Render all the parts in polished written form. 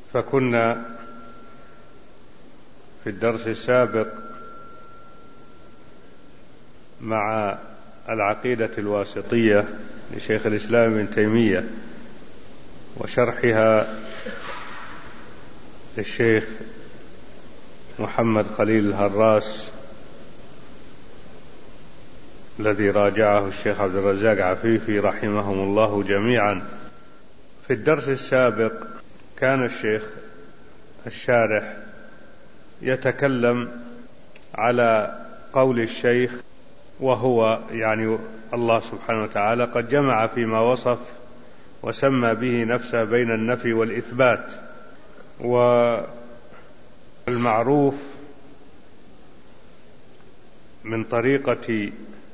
فكنا في الدرس السابق مع العقيدة الواسطية لشيخ الإسلام ابن تيمية وشرحها للشيخ محمد خليل الهراس الذي راجعه الشيخ عبد الرزاق عفيفي رحمهم الله جميعا. في الدرس السابق كان الشيخ الشارح يتكلم على قول الشيخ، وهو يعني الله سبحانه وتعالى قد جمع فيما وصف وسمى به نفسه بين النفي والإثبات. والمعروف من طريقة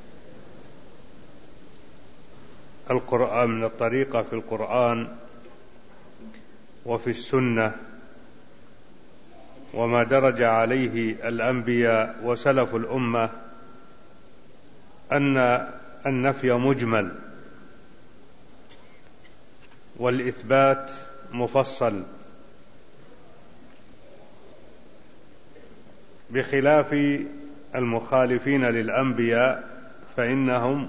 القرآن، من الطريقة في القرآن وفي السنة وما درج عليه الأنبياء وسلف الأمة أن النفي مجمل والإثبات مفصل، بخلاف المخالفين للأنبياء فإنهم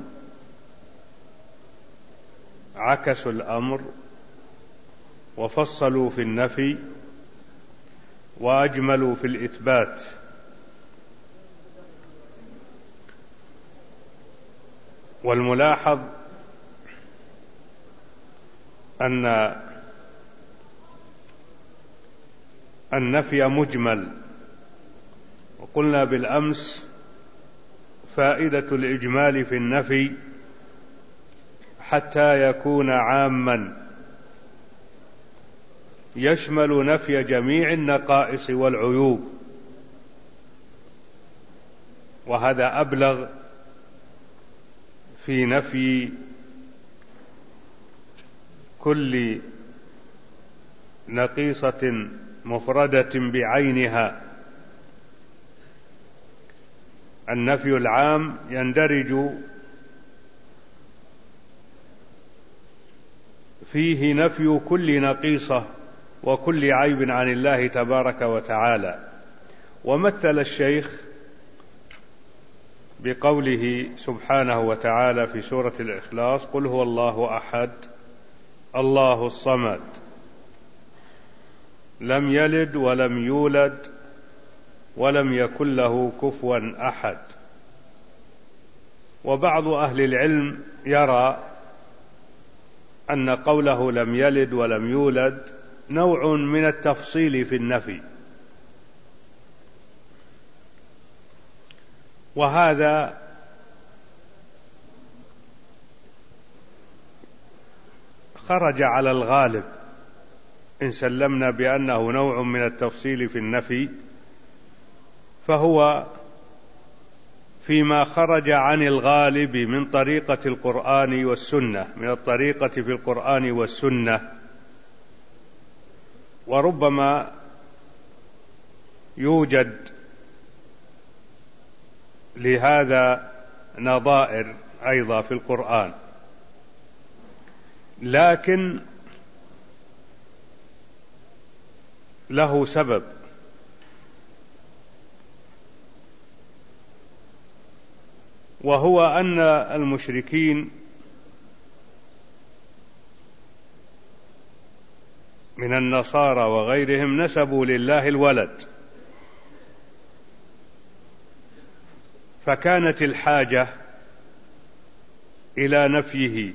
عكسوا الأمر وفصلوا في النفي وأجملوا في الإثبات. والملاحظ أن النفي مجمل، وقلنا بالأمس فائدة الإجمال في النفي حتى يكون عاما يشمل نفي جميع النقائص والعيوب، وهذا أبلغ في نفي كل نقيصة مفردة بعينها. النفي العام يندرج فيه نفي كل نقيصة وكل عيب عن الله تبارك وتعالى. ومثل الشيخ بقوله سبحانه وتعالى في سورة الإخلاص: قل هو الله أحد الله الصمد لم يلد ولم يولد ولم يكن له كفوا أحد. وبعض أهل العلم يرى أن قوله لم يلد ولم يولد نوع من التفصيل في النفي، وهذا خرج على الغالب. إن سلمنا بأنه نوع من التفصيل في النفي فهو فيما خرج عن الغالب من طريقة القرآن والسنة، من الطريقة في القرآن والسنة. وربما يوجد لهذا نظائر أيضا في القرآن، لكن له سبب، وهو أن المشركين من النصارى وغيرهم نسبوا لله الولد، فكانت الحاجة إلى نفيه.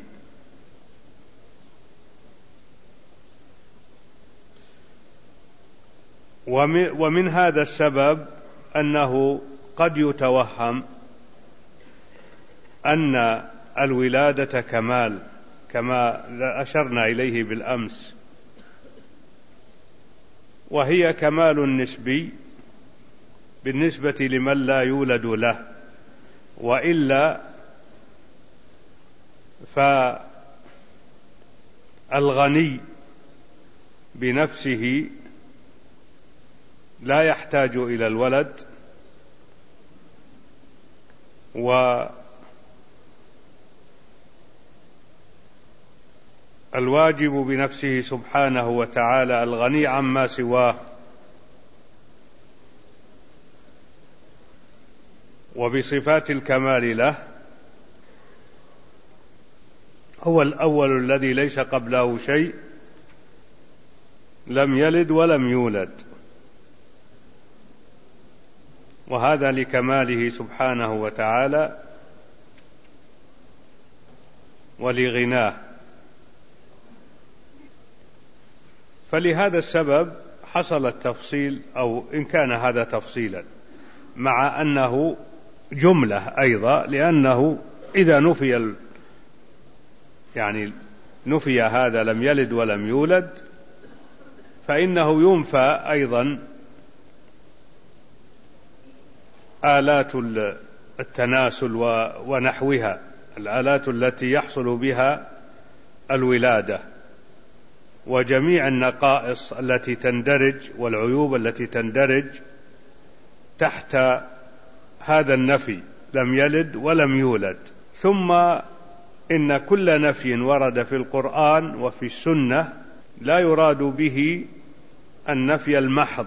ومن هذا السبب أنه قد يتوهم أن الولادة كمال، كما أشرنا إليه بالأمس، وهي كمال نسبي بالنسبة لمن لا يولد له، وإلا فالغني بنفسه لا يحتاج إلى الولد، الواجب بنفسه سبحانه وتعالى الغني عما سواه، وبصفات الكمال له، هو الأول الذي ليس قبله شيء، لم يلد ولم يولد، وهذا لكماله سبحانه وتعالى ولغناه. فلهذا السبب حصل التفصيل، أو إن كان هذا تفصيلا، مع أنه جملة أيضا، لأنه إذا نفي هذا لم يلد ولم يولد، فإنه ينفى أيضا آلات التناسل ونحوها، الآلات التي يحصل بها الولادة، وجميع النقائص التي تندرج والعيوب التي تندرج تحت هذا النفي، لم يلد ولم يولد. ثم إن كل نفي ورد في القرآن وفي السنة لا يراد به النفي المحض،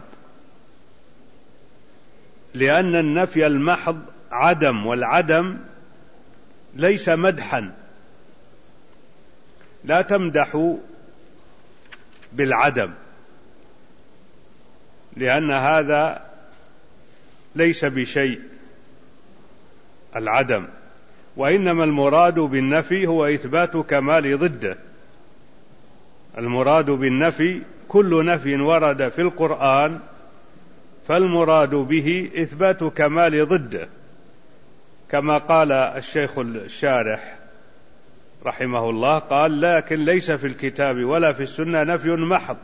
لأن النفي المحض عدم، والعدم ليس مدحا، لا تمدح بالعدم، لأن هذا ليس بشيء العدم، وإنما المراد بالنفي هو إثبات كمال ضده. المراد بالنفي كل نفي ورد في القرآن فالمراد به إثبات كمال ضده، كما قال الشيخ الشارح رحمه الله، قال: لكن ليس في الكتاب ولا في السنة نفي محض،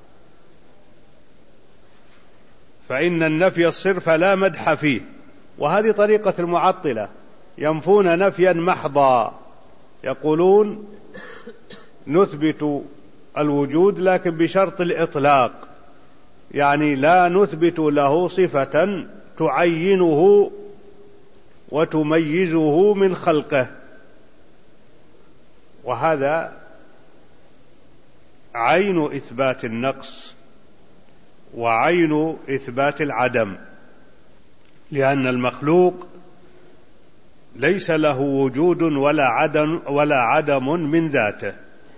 فإن النفي الصرف لا مدح فيه. وهذه طريقة المعطلة، ينفون نفيا محضا، يقولون نثبت الوجود لكن بشرط الإطلاق، يعني لا نثبت له صفة تعينه وتميزه من خلقه، وهذا عين إثبات النقص وعين إثبات العدم، لأن المخلوق ليس له وجود ولا عدم من ذاته،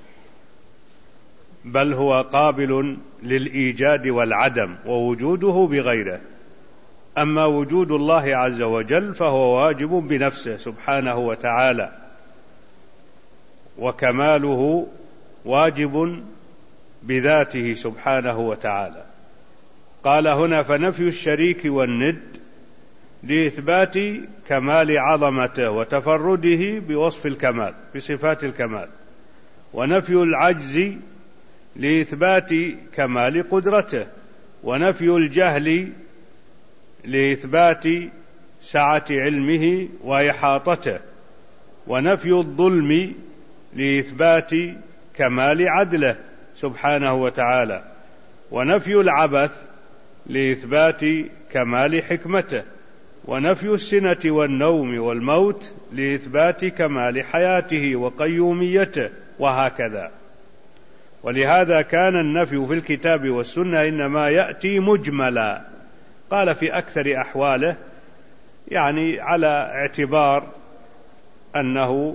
بل هو قابل للإيجاد والعدم، ووجوده بغيره. أما وجود الله عز وجل فهو واجب بنفسه سبحانه وتعالى، وكماله واجب بذاته سبحانه وتعالى. قال هنا: فنفي الشريك والند لإثبات كمال عظمته وتفرده بوصف الكمال بصفات الكمال، ونفي العجز لإثبات كمال قدرته، ونفي الجهل لإثبات سعة علمه وإحاطته، ونفي الظلم لإثبات كمال عدله سبحانه وتعالى، ونفي العبث لإثبات كمال حكمته، ونفي السنة والنوم والموت لإثبات كمال حياته وقيوميته، وهكذا. ولهذا كان النفي في الكتاب والسنة إنما يأتي مجملا، قال في أكثر أحواله، يعني على اعتبار أنه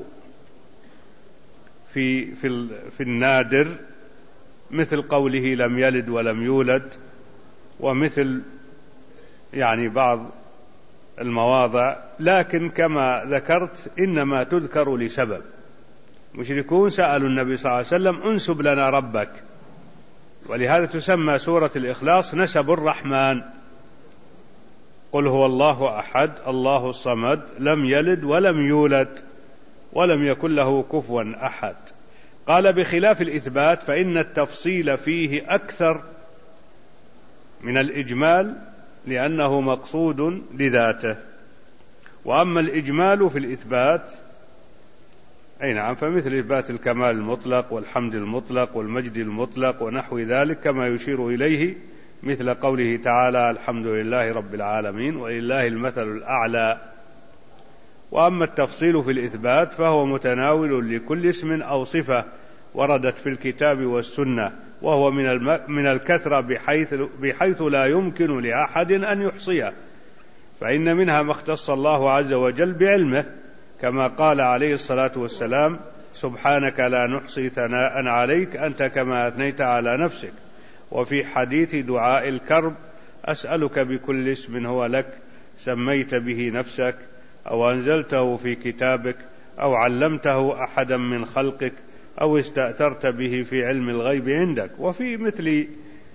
في النادر، مثل قوله لم يلد ولم يولد، ومثل يعني بعض المواضع، لكن كما ذكرت إنما تذكر لسبب. مشركون سألوا النبي صلى الله عليه وسلم: انسب لنا ربك، ولهذا تسمى سورة الإخلاص نسب الرحمن: قل هو الله أحد الله الصمد لم يلد ولم يولد ولم يكن له كفوا أحد. قال: بخلاف الإثبات فإن التفصيل فيه أكثر من الإجمال، لأنه مقصود لذاته. وأما الإجمال في الإثبات أي نعم، فمثل إثبات الكمال المطلق والحمد المطلق والمجد المطلق ونحو ذلك، كما يشير إليه مثل قوله تعالى: الحمد لله رب العالمين ولله المثل الأعلى. وأما التفصيل في الإثبات فهو متناول لكل اسم أو صفة، وردت في الكتاب والسنة، وهو من الكثرة بحيث لا يمكن لأحد أن يحصيها، فإن منها ما اختص الله عز وجل بعلمه، كما قال عليه الصلاة والسلام: سبحانك لا نحصي ثناء عليك أنت كما أثنيت على نفسك. وفي حديث دعاء الكرب: أسألك بكل اسم هو لك سميت به نفسك أو أنزلته في كتابك أو علمته أحدا من خلقك أو استأثرت به في علم الغيب عندك. وفي مثل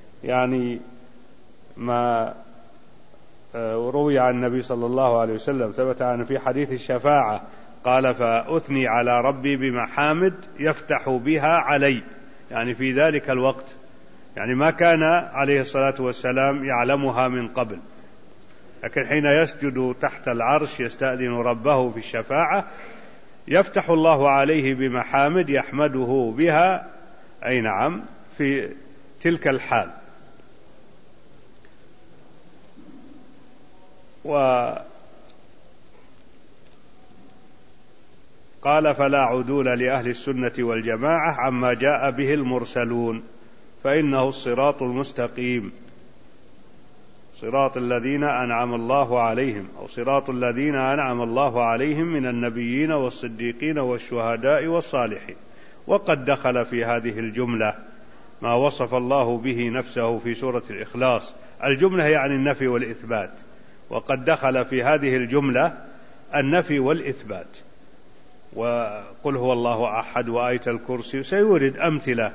ما روي عن النبي صلى الله عليه وسلم ثبت عنه في حديث الشفاعة قال: فأثني على ربي بمحامد يفتح بها علي، في ذلك الوقت، ما كان عليه الصلاة والسلام يعلمها من قبل، لكن حين يسجد تحت العرش يستأذن ربه في الشفاعة يفتح الله عليه بمحامد يحمده بها، أي نعم، في تلك الحال. وقال: فلا عدول لأهل السنة والجماعة عما جاء به المرسلون، فإنه الصراط المستقيم، صراط الذين أنعم الله عليهم، أو صراط الذين أنعم الله عليهم من النبيين والصديقين والشهداء والصالحين. وقد دخل في هذه الجملة ما وصف الله به نفسه في سورة الإخلاص. الجملة يعني النفي والإثبات، وقد دخل في هذه الجملة النفي والإثبات. وقل هو الله أحد وآية الكرسي سيورد أمثلة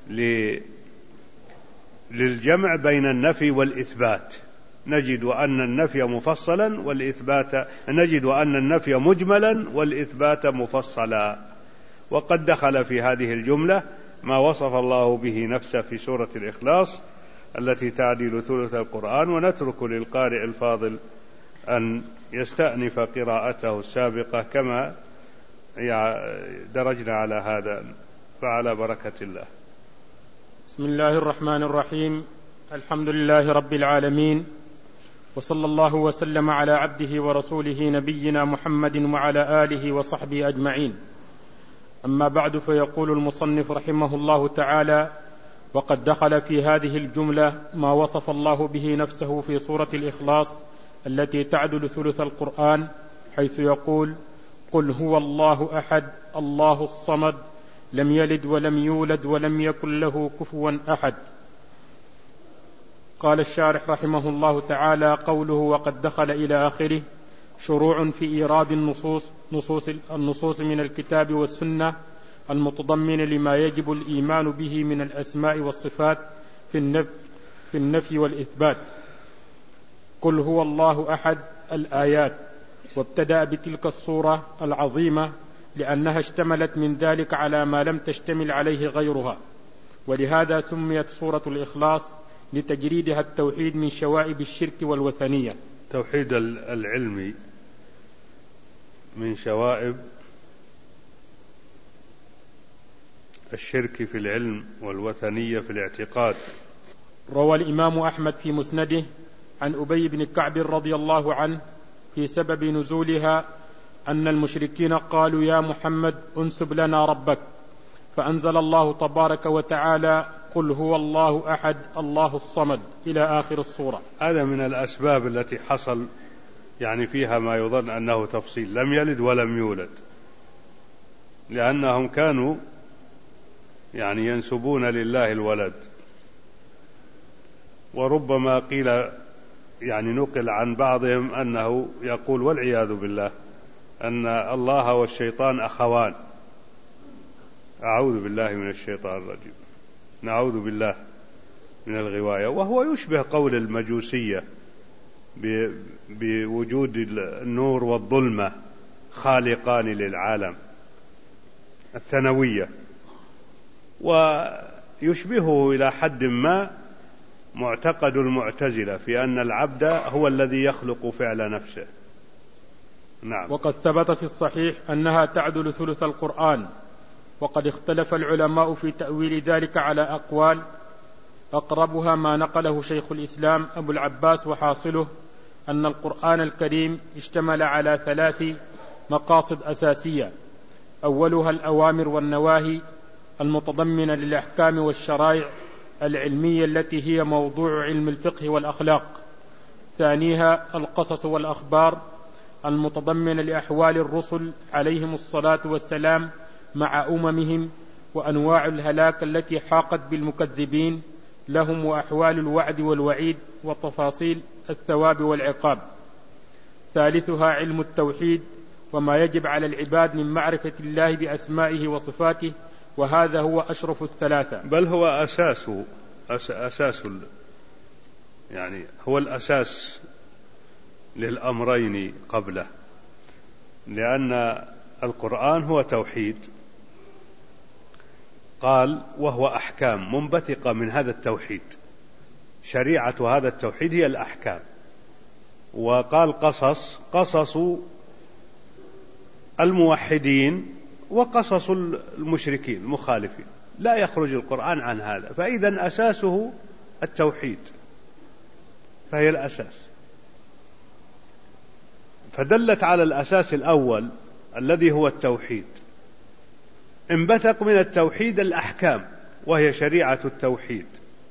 للجمع بين النفي والإثبات. نجد أن النفي مفصلا والإثبات، نجد أن النفي مجملا والإثبات مفصلا. وقد دخل في هذه الجملة ما وصف الله به نفسه في سورة الإخلاص التي تعدل ثلث القرآن. ونترك للقارئ الفاضل أن يستأنف قراءته السابقة كما درجنا على هذا، فعلى بركة الله. بسم الله الرحمن الرحيم. الحمد لله رب العالمين، وصلى الله وسلم على عبده ورسوله نبينا محمد وعلى آله وصحبه أجمعين. أما بعد، فيقول المصنف رحمه الله تعالى: وقد دخل في هذه الجملة ما وصف الله به نفسه في سورة الإخلاص التي تعدل ثلث القرآن، حيث يقول: قل هو الله أحد الله الصمد لم يلد ولم يولد ولم يكن له كفوا أحد. قال الشارح رحمه الله تعالى: قوله وقد دخل إلى آخره شروع في إيراد النصوص من الكتاب والسنة المتضمن لما يجب الإيمان به من الأسماء والصفات في النفي والإثبات. قل هو الله أحد الآيات، وابتدأ بتلك الصورة العظيمة لأنها اشتملت من ذلك على ما لم تشتمل عليه غيرها، ولهذا سميت سورة الإخلاص لتجريدها التوحيد من شوائب الشرك والوثنية. توحيد العلم من شوائب الشرك في العلم والوثنية في الاعتقاد. روى الإمام أحمد في مسنده عن أبي بن كعب رضي الله عنه في سبب نزولها أن المشركين قالوا: يا محمد انسب لنا ربك، فأنزل الله تبارك وتعالى: قل هو الله أحد الله الصمد، إلى آخر الصورة. هذا من الأسباب التي حصل فيها ما يظن أنه تفصيل: لم يلد ولم يولد، لأنهم كانوا ينسبون لله الولد. وربما قيل نقل عن بعضهم أنه يقول والعياذ بالله أن الله والشيطان أخوان. أعوذ بالله من الشيطان الرجيم، نعوذ بالله من الغواية. وهو يشبه قول المجوسية بوجود النور والظلمة خالقان للعالم، الثانوية. ويشبهه إلى حد ما معتقد المعتزلة في أن العبد هو الذي يخلق فعل نفسه. نعم. وقد ثبت في الصحيح أنها تعدل ثلث القرآن، وقد اختلف العلماء في تأويل ذلك على أقوال، أقربها ما نقله شيخ الإسلام أبو العباس، وحاصله أن القرآن الكريم اشتمل على 3 مقاصد أساسية: أولها الأوامر والنواهي، المتضمنة للأحكام والشرائع العلمية التي هي موضوع علم الفقه والأخلاق. ثانيها القصص والأخبار المتضمنة لأحوال الرسل عليهم الصلاة والسلام مع أممهم وأنواع الهلاك التي حاقت بالمكذبين لهم وأحوال الوعد والوعيد وتفاصيل الثواب والعقاب. ثالثها علم التوحيد وما يجب على العباد من معرفة الله بأسمائه وصفاته، وهذا هو أشرف الثلاثة، بل هو أساس يعني هو الأساس للأمرين قبله، لأن القرآن هو توحيد، قال وهو أحكام منبثقة من هذا التوحيد، شريعة هذا التوحيد هي الأحكام. وقال قصص الموحدين وقصص المشركين المخالفين، لا يخرج القرآن عن هذا، فإذا أساسه التوحيد، فهي الأساس، فدلت على الأساس الأول الذي هو التوحيد. انبثق من التوحيد الأحكام وهي شريعة التوحيد.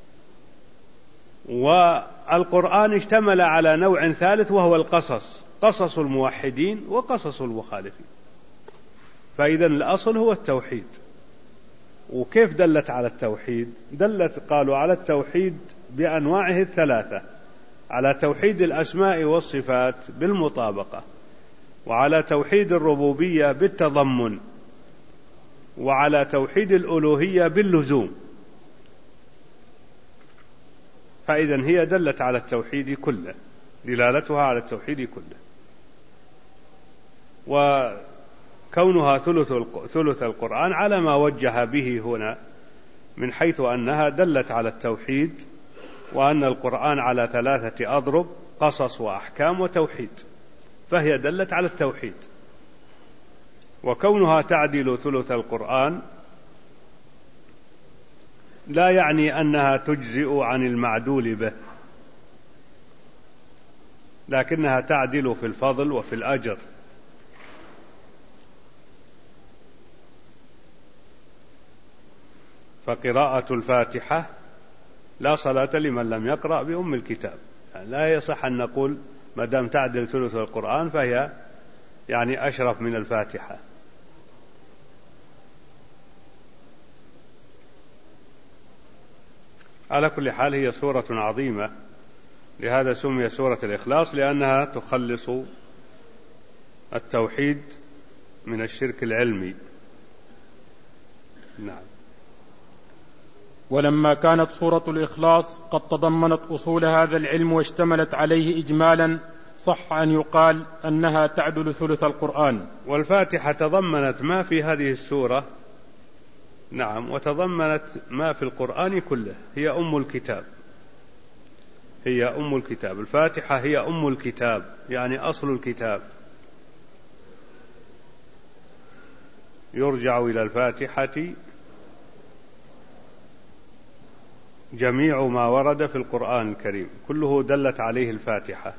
والقرآن اشتمل على نوع ثالث وهو القصص، قصص الموحدين وقصص المخالفين، فإذا الأصل هو التوحيد. وكيف دلت على التوحيد؟ قالوا على التوحيد بأنواعه الثلاثة، على توحيد الأسماء والصفات بالمطابقة، وعلى توحيد الربوبية بالتضمن، وعلى توحيد الألوهية باللزوم. فإذا هي دلت على التوحيد كله، دلالتها على التوحيد كله. وكونها ثلث القرآن على ما وجه به هنا، من حيث أنها دلت على التوحيد، وأن القرآن على 3 أضرب: قصص وأحكام وتوحيد، فهي دلت على التوحيد. وكونها تعدل ثلث القرآن لا يعني أنها تجزئ عن المعدول به، لكنها تعدل في الفضل وفي الأجر. فقراءة الفاتحة لا صلاة لمن لم يقرأ بأم الكتاب، يعني لا يصح أن نقول ما دام تعدل ثلث القرآن فهي يعني أشرف من الفاتحة. على كل حال هي سورة عظيمة، لهذا سمي سورة الإخلاص، لأنها تخلص التوحيد من الشرك العلمي. نعم. ولما كانت سورة الإخلاص قد تضمنت أصول هذا العلم واشتملت عليه إجمالا، صح أن يقال أنها تعدل ثلث القرآن. والفاتحة تضمنت ما في هذه السورة، نعم، وتضمنت ما في القرآن كله، هي أم الكتاب، هي أم الكتاب. الفاتحة هي أم الكتاب، يعني أصل الكتاب، يرجع إلى الفاتحة جميع ما ورد في القرآن الكريم، كله دلت عليه الفاتحة.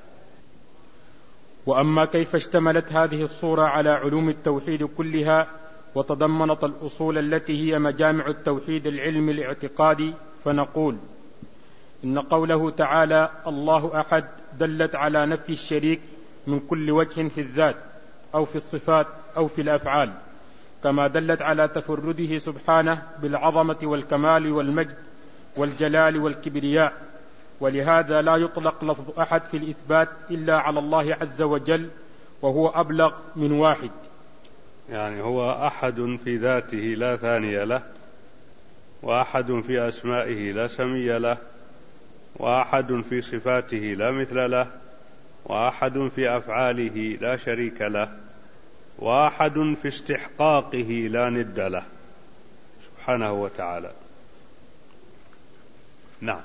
وأما كيف اشتملت هذه الصورة على علوم التوحيد كلها وتضمنت الأصول التي هي مجامع التوحيد العلمي الاعتقادي، فنقول إن قوله تعالى الله أحد دلت على نفي الشريك من كل وجه في الذات أو في الصفات أو في الأفعال، كما دلت على تفرده سبحانه بالعظمة والكمال والمجد والجلال والكبرياء. ولهذا لا يطلق لفظ أحد في الإثبات إلا على الله عز وجل، وهو أبلغ من واحد، يعني هو أحد في ذاته لا ثاني له، وأحد في أسمائه لا سمي له، وأحد في صفاته لا مثل له، وأحد في أفعاله لا شريك له، وأحد في استحقاقه لا ند له سبحانه وتعالى. نعم.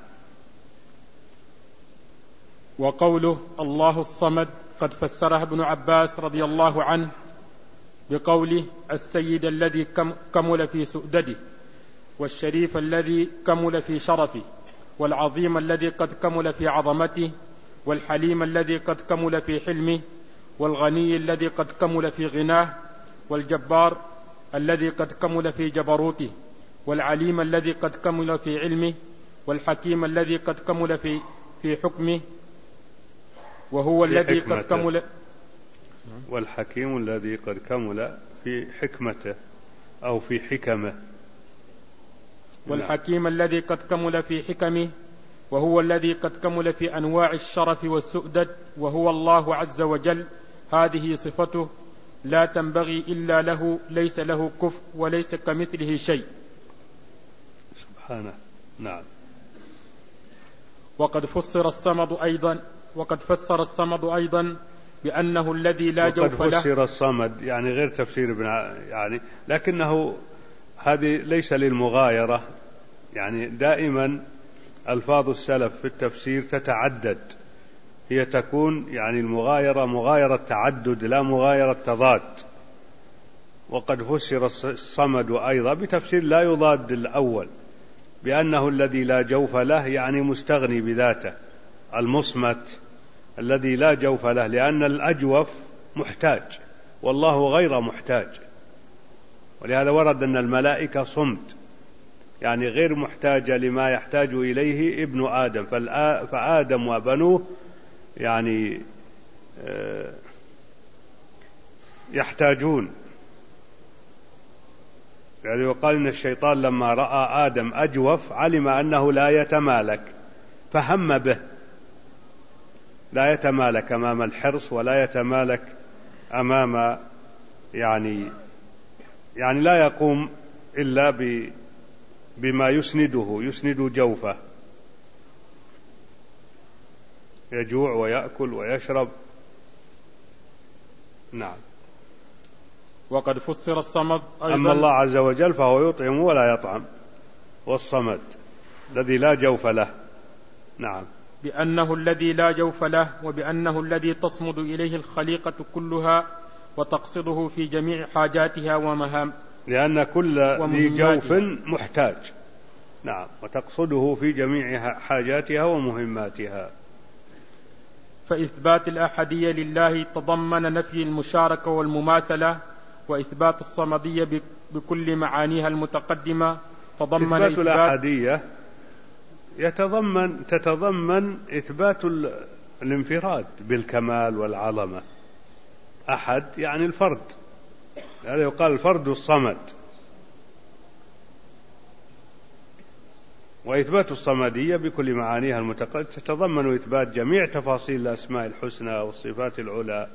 وقوله الله الصمد قد فسرها ابن عباس رضي الله عنه بقوله السيد الذي كمل في سؤدده، والشريف الذي كمل في شرفه، والعظيم الذي قد كمل في عظمته، والحليم الذي قد كمل في حلمه، والغني الذي قد كمل في غناه، والجبار الذي قد كمل في جبروته، والعليم الذي قد كمل في علمه، والحكيم الذي قد كمل في حكمه، وهو الذي قد كمل، والحكيم الذي قد كمل في حكمته أو في حكمه، والحكيم الذي قد كمل في حكمه، وهو الذي قد كمل في أنواع الشرف والسؤدد، وهو الله عز وجل. هذه صفته لا تنبغي إلا له، ليس له كفء وليس كمثله شيء سبحانه. نعم. وقد فسر الصمد أيضا بأنه الذي لا جوف له. وقد فسر الصمد يعني غير تفسير يعني لكنه هذه ليس للمغايرة، يعني دائما ألفاظ السلف في التفسير تتعدد، هي تكون يعني المغايرة مغايرة تعدد لا مغايرة تضاد. وقد فسر الصمد أيضا بتفسير لا يضاد الأول، بأنه الذي لا جوف له يعني مستغني بذاته، المصمت الذي لا جوف له، لأن الأجوف محتاج والله غير محتاج، ولهذا ورد أن الملائكة صمت يعني غير محتاجة لما يحتاج إليه ابن آدم، فآدم وبنوه يعني يحتاجون. يعني يقال إن الشيطان لما رأى آدم أجوف علم أنه لا يتمالك فهم به، لا يتمالك أمام الحرص ولا يتمالك أمام يعني لا يقوم إلا بما يسند جوفه، يجوع ويأكل ويشرب. نعم. وقد فسر الصمد أيضا. أما الله عز وجل فهو يطعم ولا يطعم، والصمد الذي لا جوف له. نعم. بأنه الذي لا جوف له، وبأنه الذي تصمد إليه الخليقة كلها وتقصده في جميع حاجاتها ومهام، لأن كل ذي جوف محتاج. نعم. وتقصده في جميع حاجاتها ومهماتها. فإثبات الأحدية لله تضمن نفي المشاركة والمماثلة، وإثبات الصمدية بكل معانيها المتقدمة تضمن إثبات الأحدية تتضمن إثبات الانفراد بالكمال والعظمة. أحد يعني الفرد، هذا يقال الفرد الصمد. وإثبات الصمدية بكل معانيها المتقدمة تتضمن إثبات جميع تفاصيل الأسماء الحسنى والصفات العلى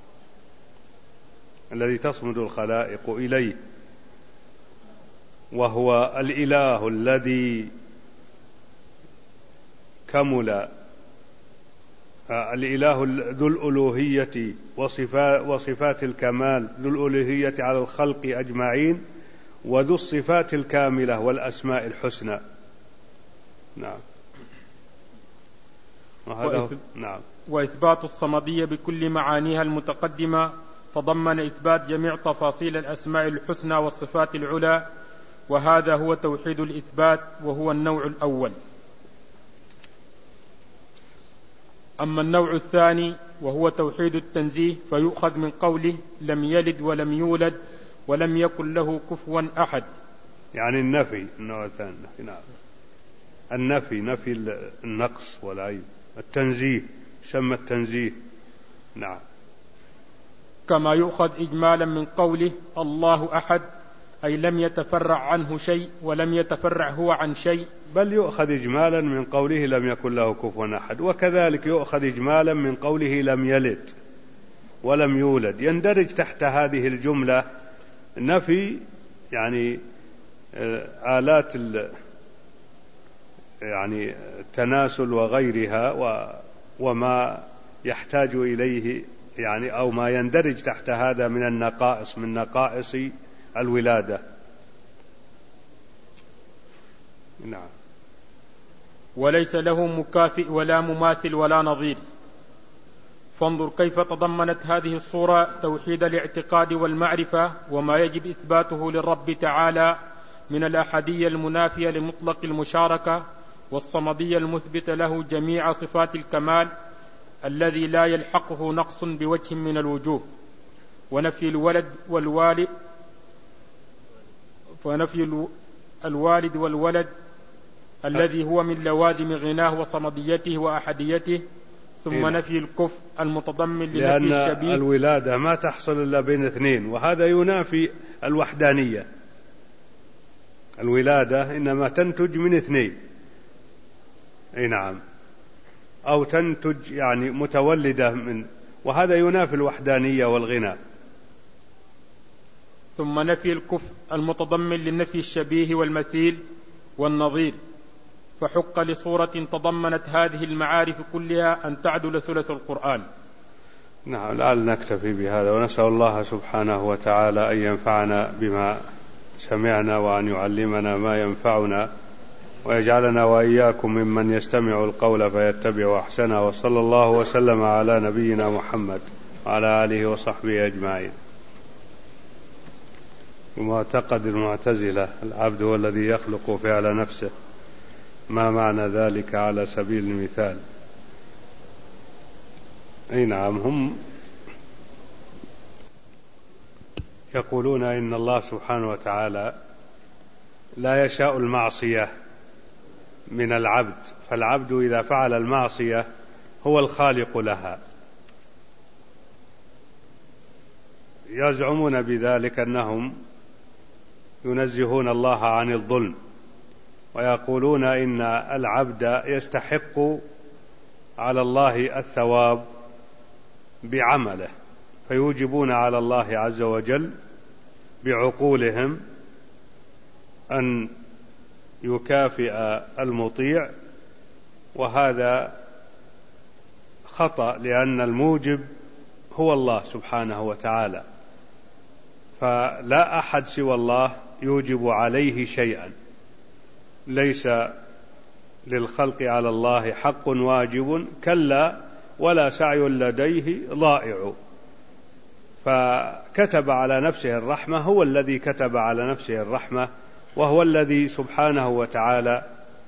الذي تصمد الخلائق إليه، وهو الإله الذي كمل، الإله ذو الألوهية وصفات الكمال، ذو الألوهية على الخلق أجمعين، وذو الصفات الكاملة والأسماء الحسنى. نعم. نعم. وإثبات الصمدية بكل معانيها المتقدمة تضمن إثبات جميع تفاصيل الأسماء الحسنى والصفات العلى، وهذا هو توحيد الإثبات، وهو النوع الأول. أما النوع الثاني وهو توحيد التنزيه، فيؤخذ من قوله لم يلد ولم يولد ولم يكن له كفوا أحد، يعني النفي. النوع الثاني نعم، النفي، نفي النقص والعيب، التنزيه، سمى التنزيه. نعم. كما يؤخذ إجمالا من قوله الله أحد، أي لم يتفرع عنه شيء ولم يتفرع هو عن شيء، بل يؤخذ إجمالا من قوله لم يكن له كفوا أحد. وكذلك يؤخذ إجمالا من قوله لم يلد ولم يولد، يندرج تحت هذه الجملة نفي يعني آلات يعني التناسل وغيرها وما يحتاج إليه، يعني أو ما يندرج تحت هذا من النقائص، من نقائص الولادة. نعم. وليس له مكافئ ولا مماثل ولا نظير. فانظر كيف تضمنت هذه الصورة توحيد الاعتقاد والمعرفة، وما يجب إثباته للرب تعالى من الأحدية المنافية لمطلق المشاركة، والصمدية المثبتة له جميع صفات الكمال الذي لا يلحقه نقص بوجه من الوجوه، ونفي الولد والوالد، الوالد والولد الذي هو من لوازم غناه وصمديته وأحديته، ثم نفي الكفء المتضمن لنفي الشبيه، لأن الولادة ما تحصل إلا بين اثنين، وهذا ينافي الوحدانية. الولادة إنما تنتج من اثنين، أي نعم، أو تنتج يعني متولدة من، وهذا ينافي الوحدانية والغنى. ثم نفي الكفء المتضمن للنفي الشبيه والمثيل والنظير، فحق لصورة تضمنت هذه المعارف كلها أن تعدل ثلث القرآن. نعم، لعل نكتفي بهذا، ونسأل الله سبحانه وتعالى أن ينفعنا بما سمعنا، وأن يعلمنا ما ينفعنا، ويجعلنا وإياكم ممن يستمع القول فيتبع أحسنه. وصلى الله وسلم على نبينا محمد وعلى آله وصحبه أجمعين. ومعتقد المعتزلة العبد هو الذي يخلق فعل نفسه، ما معنى ذلك على سبيل المثال؟ أي نعم، هم يقولون إن الله سبحانه وتعالى لا يشاء المعصية من العبد، فالعبد إذا فعل المعصية هو الخالق لها. يزعمون بذلك أنهم ينزهون الله عن الظلم، ويقولون إن العبد يستحق على الله الثواب بعمله، فيوجبون على الله عز وجل بعقولهم أن يكافئ المطيع، وهذا خطأ، لأن الموجب هو الله سبحانه وتعالى، فلا أحد سوى الله يوجب عليه شيئا. ليس للخلق على الله حق واجب، كلا ولا سعي لديه ضائع. فكتب على نفسه الرحمة، هو الذي كتب على نفسه الرحمة، وهو الذي سبحانه وتعالى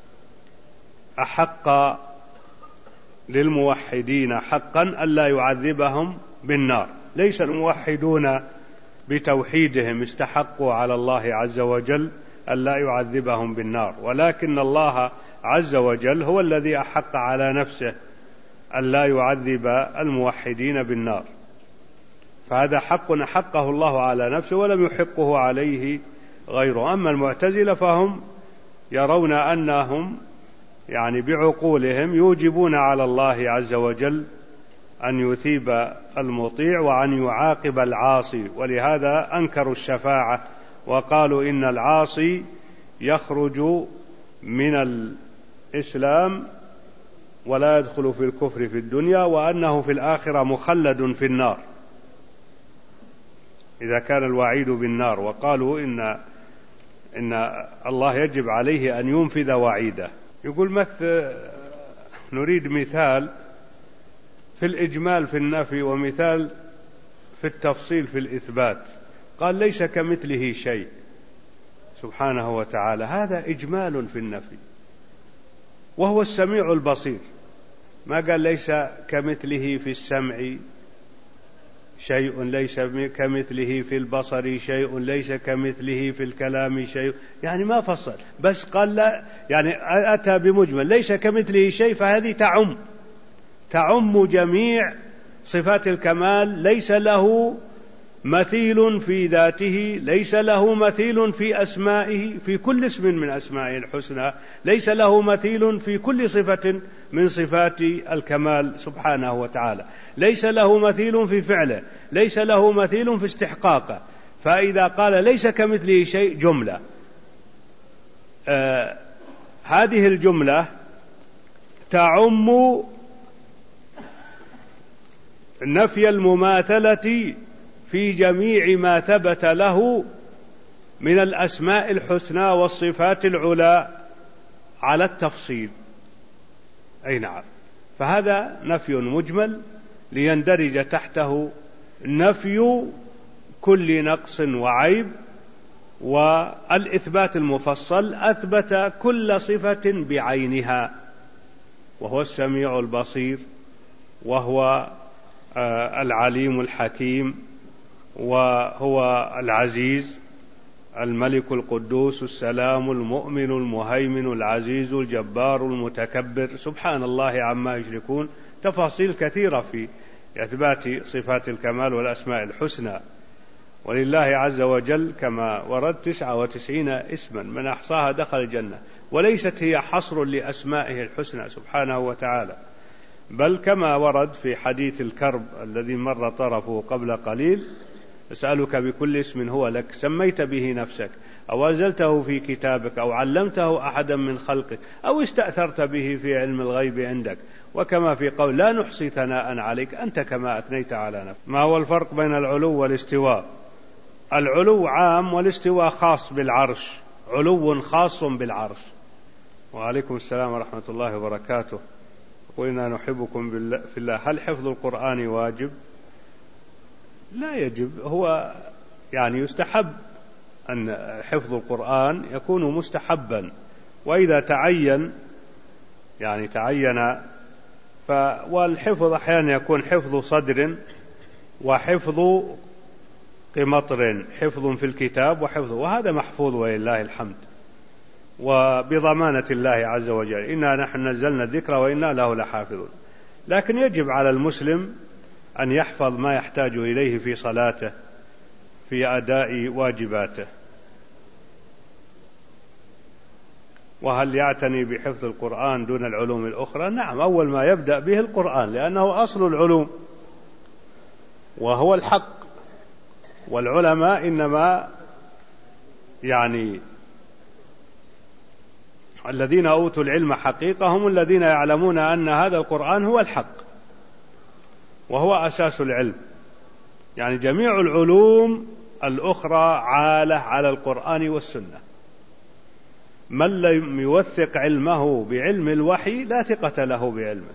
أحق للموحدين حقا ألا يعذبهم بالنار. ليس الموحدون بتوحيدهم استحقوا على الله عز وجل ألا يعذبهم بالنار، ولكن الله عز وجل هو الذي أحق على نفسه ألا يعذب الموحدين بالنار، فهذا حق حقه الله على نفسه ولم يحقه عليه غيره. أما المعتزلة فهم يرون أنهم يعني بعقولهم يوجبون على الله عز وجل أن يثيب المطيع وأن يعاقب العاصي، ولهذا أنكروا الشفاعة وقالوا إن العاصي يخرج من الإسلام ولا يدخل في الكفر في الدنيا، وأنه في الآخرة مخلد في النار إذا كان الوعيد بالنار. وقالوا إن الله يجب عليه أن ينفذ وعيده. يقول نريد مثال في الإجمال في النفي ومثال في التفصيل في الإثبات. قال ليس كمثله شيء سبحانه وتعالى، هذا إجمال في النفي، وهو السميع البصير. ما قال ليس كمثله في السمع شيء، ليس كمثله في البصر شيء، ليس كمثله في الكلام شيء، يعني ما فصل، بس قال لا، يعني أتى بمجمل ليس كمثله شيء، فهذه تعم جميع صفات الكمال. ليس له مثيل في ذاته، ليس له مثيل في أسمائه، في كل اسم من أسمائه الحسنى، ليس له مثيل في كل صفة من صفات الكمال سبحانه وتعالى، ليس له مثيل في فعله، ليس له مثيل في استحقاقه. فإذا قال ليس كمثله شيء جملة، هذه الجملة تعم نفي المماثلة في جميع ما ثبت له من الأسماء الحسنى والصفات العلى على التفصيل. أي نعم، فهذا نفي مجمل ليندرج تحته نفي كل نقص وعيب، والإثبات المفصل أثبت كل صفة بعينها، وهو السميع البصير، وهو العليم الحكيم، وهو العزيز، الملك القدوس السلام المؤمن المهيمن العزيز الجبار المتكبر، سبحان الله عما يشركون. تفاصيل كثيرة في إثبات صفات الكمال والأسماء الحسنى. ولله عز وجل كما ورد 99 اسما من أحصاها دخل الجنة، وليست هي حصر لأسمائه الحسنى سبحانه وتعالى، بل كما ورد في حديث الكرب الذي مر طرفه قبل قليل: أسألك بكل اسم هو لك سميت به نفسك أو أنزلته في كتابك أو علمته أحدا من خلقك أو استأثرت به في علم الغيب عندك. وكما في قول: لا نحصي ثناء عليك أنت كما أثنيت على نفسك. ما هو الفرق بين العلو والاستواء؟ العلو عام والاستواء خاص بالعرش، علو خاص بالعرش. وعليكم السلام ورحمة الله وبركاته. وإنا نحبكم في الله. هل حفظ القرآن واجب؟ لا يجب، هو يعني يستحب أن حفظ القرآن يكون مستحبا، وإذا تعين والحفظ أحيانا يكون حفظ صدر وحفظ قمطر، حفظ في الكتاب وحفظ، وهذا محفوظ ولله الحمد وبضمانة الله عز وجل: إنا نحن نزلنا الذكر وإنا له لحافظون. لكن يجب على المسلم أن يحفظ ما يحتاج إليه في صلاته في أداء واجباته. وهل يعتني بحفظ القرآن دون العلوم الأخرى؟ نعم، أول ما يبدأ به القرآن، لأنه أصل العلوم وهو الحق. والعلماء إنما الذين أوتوا العلم حقيقة هم الذين يعلمون أن هذا القرآن هو الحق وهو أساس العلم. جميع العلوم الأخرى عالة على القرآن والسنة. من لم يوثق علمه بعلم الوحي لا ثقة له بعلمه.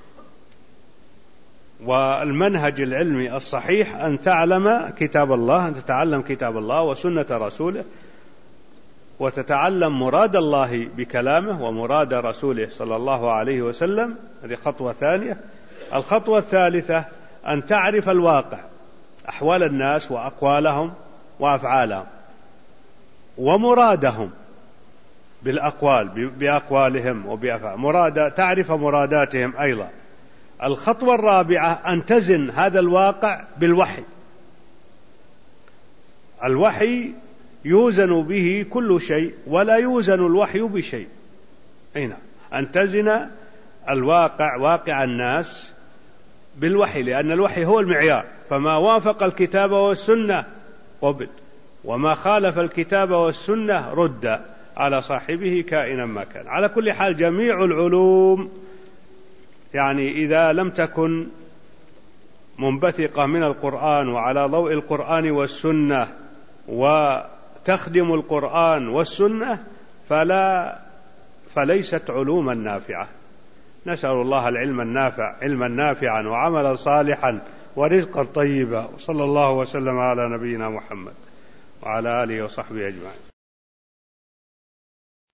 والمنهج العلمي الصحيح أن تعلم كتاب الله، أن تتعلم كتاب الله وسنة رسوله، وتتعلم مراد الله بكلامه ومراد رسوله صلى الله عليه وسلم. هذه خطوة ثانية. الخطوة الثالثة أن تعرف الواقع، أحوال الناس وأقوالهم وأفعالهم ومرادهم بالأقوال بأقوالهم وبأفعالهم، تعرف مراداتهم أيضا. الخطوة الرابعة أن تزن هذا الواقع بالوحي. الوحي يوزن به كل شيء ولا يوزن الوحي بشيء. أن تزن الواقع، واقع الناس، بالوحي، لأن الوحي هو المعيار، فما وافق الكتاب والسنة قبل، وما خالف الكتاب والسنة رد على صاحبه كائنا ما كان. على كل حال جميع العلوم إذا لم تكن منبثقة من القرآن وعلى ضوء القرآن والسنة وتخدم القرآن والسنة فليست علوما نافعة. نسأل الله العلم النافع، علما نافعا وعملا صالحا ورزقا طيبا. وصلى الله وسلم على نبينا محمد وعلى آله وصحبه أجمعين.